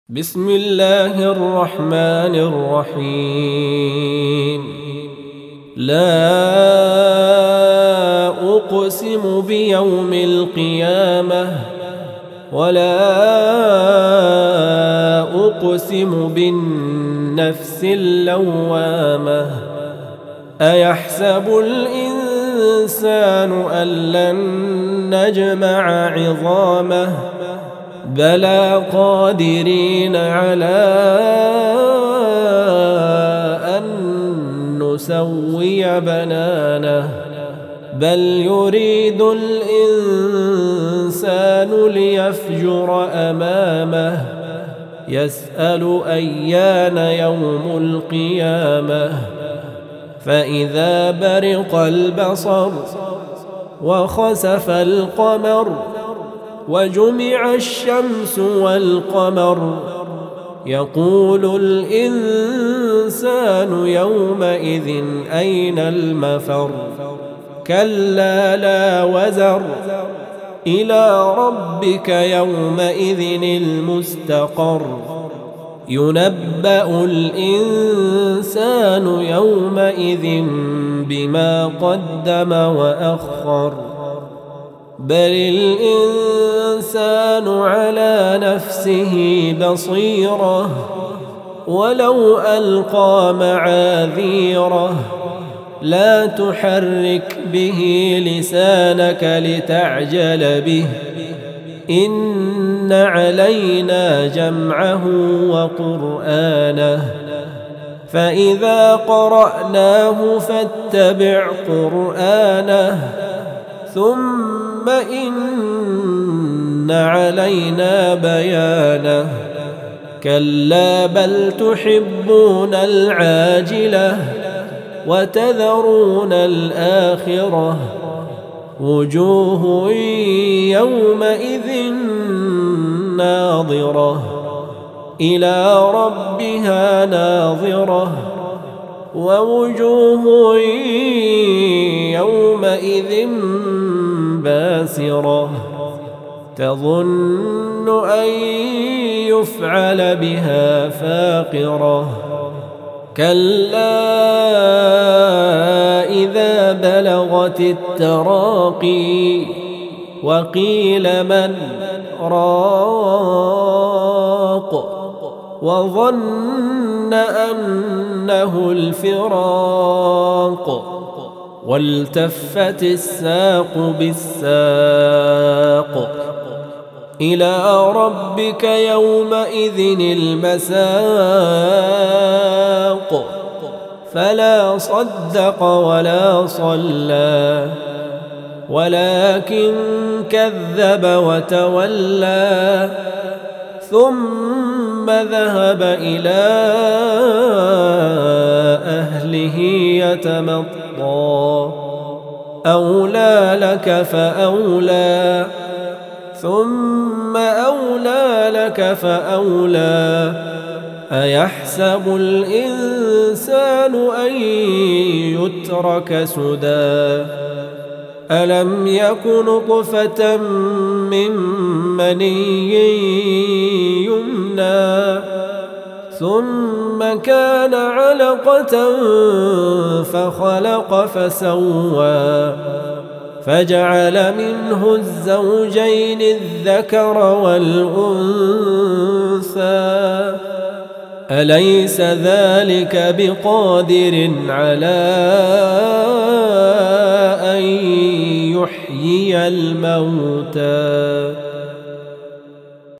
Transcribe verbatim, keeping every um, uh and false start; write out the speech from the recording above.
بسم الله الرحمن الرحيم. لا أقسم بيوم القيامة ولا أقسم بالنفس اللوامة. أيحسب الإنسان أن لن نجمع عظامه بلى قادرين على أن نسوي بنانه بل يريد الإنسان ليفجر أمامه يسأل أيان يوم القيامة. فإذا برق البصر وخسف القمر وجمع الشمس والقمر يقول الإنسان يومئذ أين المفر. كلا لا وزر إلى ربك يومئذ المستقر. ينبأ الإنسان يومئذ بما قدم وأخر. بل الإنسان على نفسه بصيرة ولو ألقى معاذيره. لا تحرك به لسانك لتعجل به إن علينا جمعه وقرآنه فإذا قرأناه فاتبع قرآنه ثم إن علينا بيانه. كلا بل تحبون العاجلة وتذرون الآخرة. وجوه يومئذ ناظرة إلى ربها ناظرة ووجوه يومئذ باسرة تظن أن يفعل بها فاقرة. كلا إذا بلغت التراقي وقيل من راق وظن أنه الفراق والتفت الساق بالساق. إلى ربك يومئذ المساق. فلا صدق ولا صلى ولكن كذب وتولى ثم ذهب إلى أهله يتمطى. أولى لك فأولى ثم أولى لك فأولى. أيحسب الإنسان أن يترك سدى ألم يك نطفة من مني يمنى ثم كان علقة فخلق فسوى فجعل منه الزوجين الذكر والأنثى. أليس ذلك بقادر على أن يحيي الموتى.